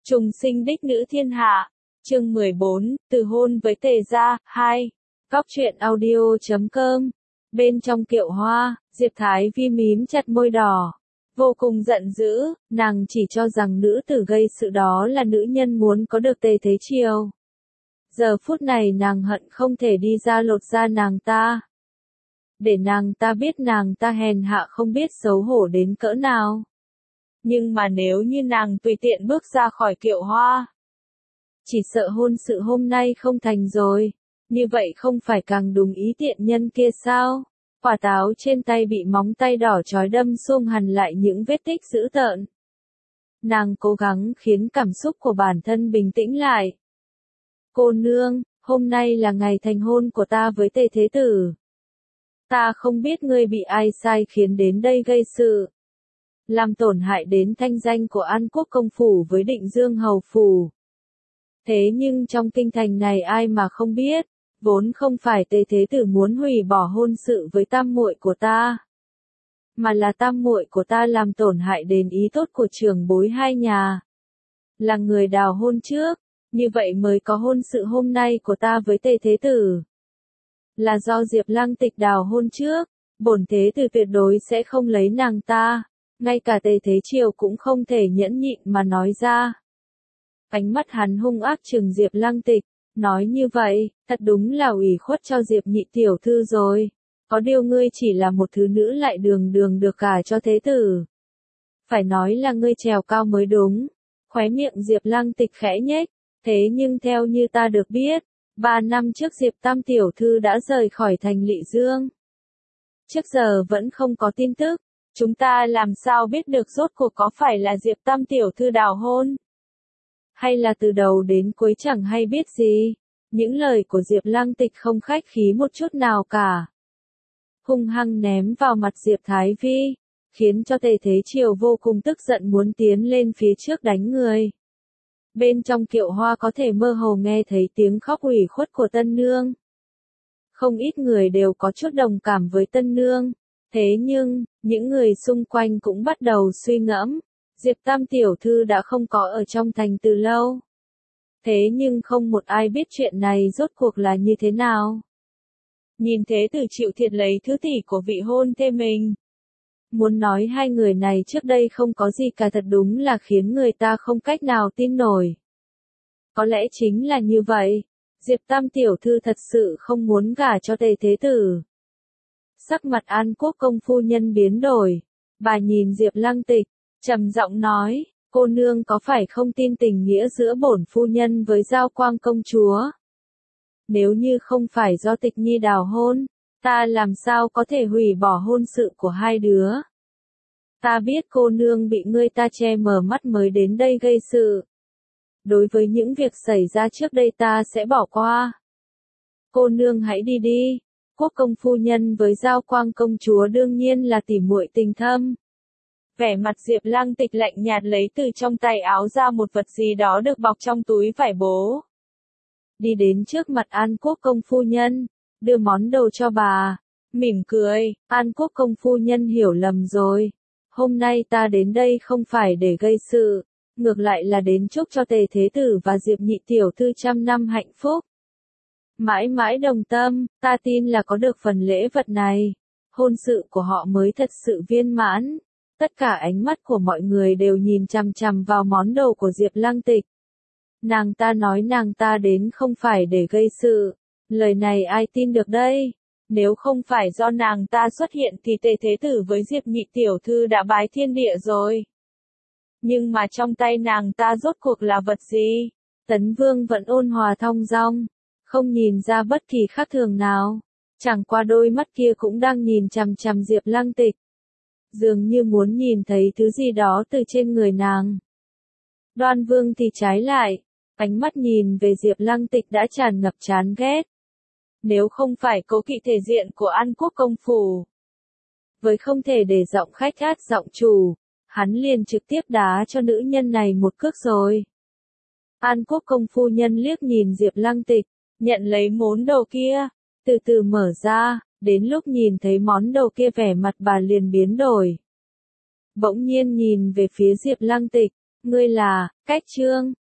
Trùng sinh đích nữ thiên hạ. Chương 14, từ hôn với Tề gia, 2. Góc truyện audio.com. Bên trong kiệu hoa, Diệp Thái Vi mím chặt môi đỏ. Vô cùng giận dữ, nàng chỉ cho rằng nữ tử gây sự đó là nữ nhân muốn có được Tề Thế Triều. Giờ phút này nàng hận không thể đi ra lột da nàng ta. Để nàng ta biết nàng ta hèn hạ không biết xấu hổ đến cỡ nào. Nhưng mà nếu như nàng tùy tiện bước ra khỏi kiệu hoa, chỉ sợ hôn sự hôm nay không thành rồi, như vậy không phải càng đúng ý tiện nhân kia sao? Quả táo trên tay bị móng tay đỏ chói đâm xung hằn lại những vết tích dữ tợn. Nàng cố gắng khiến cảm xúc của bản thân bình tĩnh lại. Cô nương, hôm nay là ngày thành hôn của ta với Tề Thế Tử. Ta không biết ngươi bị ai sai khiến đến đây gây sự, làm tổn hại đến thanh danh của An Quốc công phủ với Định Dương hầu phủ. Thế nhưng trong kinh thành này ai mà không biết, vốn không phải Tề Thế Tử muốn hủy bỏ hôn sự với tam muội của ta, mà là tam muội của ta làm tổn hại đến ý tốt của trưởng bối hai nhà. Là người đào hôn trước, như vậy mới có hôn sự hôm nay của ta với Tề Thế Tử. Là do Diệp Lăng Tịch đào hôn trước, bổn Thế Tử tuyệt đối sẽ không lấy nàng ta. Ngay cả Tề Thế Triều cũng không thể nhẫn nhịn mà nói ra. Ánh mắt hắn hung ác trừng Diệp Lăng Tịch, nói như vậy, thật đúng là ủy khuất cho Diệp nhị tiểu thư rồi. Có điều ngươi chỉ là một thứ nữ lại đường đường được gả cho Thế Tử. Phải nói là ngươi trèo cao mới đúng. Khóe miệng Diệp Lăng Tịch khẽ nhếch, thế nhưng theo như ta được biết, 3 năm trước Diệp tam tiểu thư đã rời khỏi thành Lỵ Dương. Trước giờ vẫn không có tin tức. Chúng ta làm sao biết được rốt cuộc có phải là Diệp tam tiểu thư đào hôn? Hay là từ đầu đến cuối chẳng hay biết gì? Những lời của Diệp Lăng Tịch không khách khí một chút nào cả. Hung hăng ném vào mặt Diệp Thái Vi, khiến cho Tề Thế Triều vô cùng tức giận muốn tiến lên phía trước đánh người. Bên trong kiệu hoa có thể mơ hồ nghe thấy tiếng khóc ủy khuất của tân nương. Không ít người đều có chút đồng cảm với tân nương. Thế nhưng, những người xung quanh cũng bắt đầu suy ngẫm, Diệp tam tiểu thư đã không có ở trong thành từ lâu. Thế nhưng không một ai biết chuyện này rốt cuộc là như thế nào. Nhìn Thế Tử chịu thiệt lấy thứ tỷ của vị hôn thê mình. Muốn nói hai người này trước đây không có gì cả thật đúng là khiến người ta không cách nào tin nổi. Có lẽ chính là như vậy, Diệp tam tiểu thư thật sự không muốn gả cho Tề Thế Tử. Sắc mặt An Quốc công phu nhân biến đổi, bà nhìn Diệp Lăng Tịch, trầm giọng nói, cô nương có phải không tin tình nghĩa giữa bổn phu nhân với Giao Quang công chúa? Nếu như không phải do Tịch Nhi đào hôn, ta làm sao có thể hủy bỏ hôn sự của hai đứa? Ta biết cô nương bị ngươi ta che mờ mắt mới đến đây gây sự. Đối với những việc xảy ra trước đây ta sẽ bỏ qua. Cô nương hãy đi đi. Quốc công phu nhân với Giao Quang công chúa đương nhiên là tỉ muội tình thâm. Vẻ mặt Diệp Lăng Tịch lạnh nhạt lấy từ trong tay áo ra một vật gì đó được bọc trong túi vải bố. Đi đến trước mặt An Quốc công phu nhân, đưa món đồ cho bà, mỉm cười, An Quốc công phu nhân hiểu lầm rồi. Hôm nay ta đến đây không phải để gây sự, ngược lại là đến chúc cho Tề Thế Tử và Diệp nhị tiểu thư trăm năm hạnh phúc. Mãi mãi đồng tâm, ta tin là có được phần lễ vật này, hôn sự của họ mới thật sự viên mãn. Tất cả ánh mắt của mọi người đều nhìn chằm chằm vào món đồ của Diệp Lăng Tịch. Nàng ta nói nàng ta đến không phải để gây sự, lời này ai tin được đây? Nếu không phải do nàng ta xuất hiện thì Tề Thế Tử với Diệp nhị tiểu thư đã bái thiên địa rồi. Nhưng mà trong tay nàng ta rốt cuộc là vật gì? Tấn Vương vẫn ôn hòa thong dong, không nhìn ra bất kỳ khác thường nào. Chẳng qua đôi mắt kia cũng đang nhìn chằm chằm Diệp Lăng Tịch. Dường như muốn nhìn thấy thứ gì đó từ trên người nàng. Đoan Vương thì trái lại, ánh mắt nhìn về Diệp Lăng Tịch đã tràn ngập chán ghét. Nếu không phải cố kỵ thể diện của An Quốc công phủ, với không thể để giọng khách át giọng chủ, hắn liền trực tiếp đá cho nữ nhân này một cước rồi. An Quốc công phu nhân liếc nhìn Diệp Lăng Tịch, nhận lấy món đồ kia, từ từ mở ra, đến lúc nhìn thấy món đồ kia vẻ mặt bà liền biến đổi. Bỗng nhiên nhìn về phía Diệp Lăng Tịch, Ngươi là, Cách Trương.